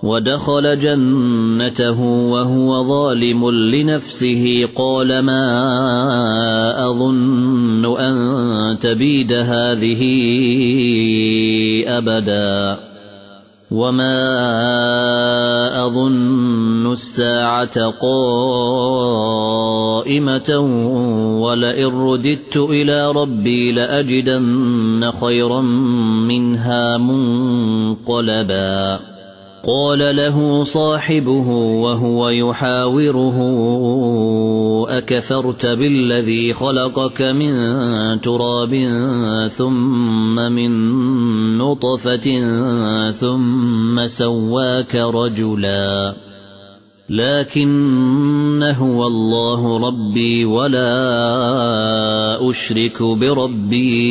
ودخل جنته وهو ظالم لنفسه قال ما أظن أن تبيد هذه أبدا وما أظن الساعة قائمة ولئن رددت إلى ربي لأجدن خيرا منها منقلبا قال له صاحبه وهو يحاوره أكفرت بالذي خلقك من تراب ثم من نطفة ثم سواك رجلا لكن هو الله ربي ولا أشرك بربي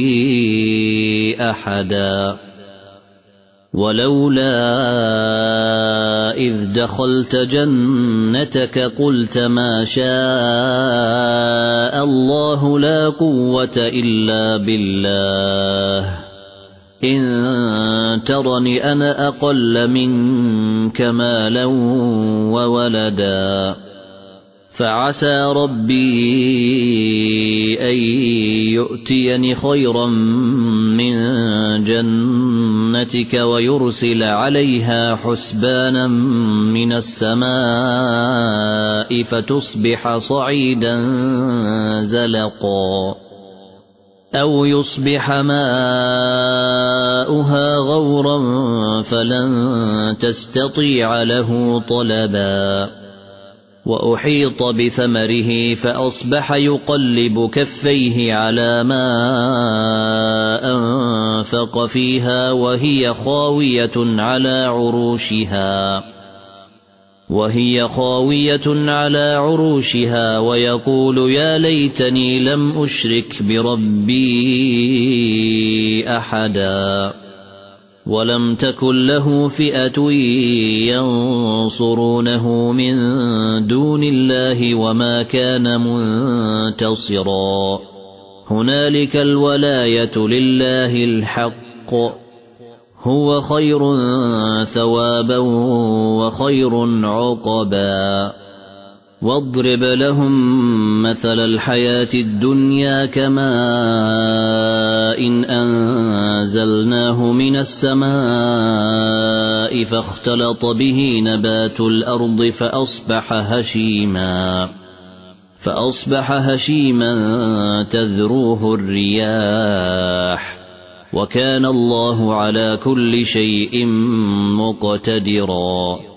أحدا ولولا إذ دخلت جنتك قلت ما شاء الله لا قوة إلا بالله إن ترني أنا أقل منك مالا وولدا فعسى ربي أن يؤتيني خيرا من جنتك ويرسل عليها حسبانا من السماء فتصبح صعيدا زلقا أو يصبح ماؤها غورا فلن تستطيع له طلبا وأحيط بثمره فأصبح يقلب كفيه على ما أنفق فيها وهي خاوية على عروشها ويقول يا ليتني لم أشرك بربي أحدا ولم تكن له فئة ينصرونه من دون الله وما كان منتصرا هنالك الولاية لله الحق هو خير ثوابا وخير عقبا واضرب لهم مثل الحياة الدنيا كماء إن أنزلناه من السماء فاختلط به نبات الأرض فأصبح هشيما تذروه الرياح وكان الله على كل شيء مقتدرا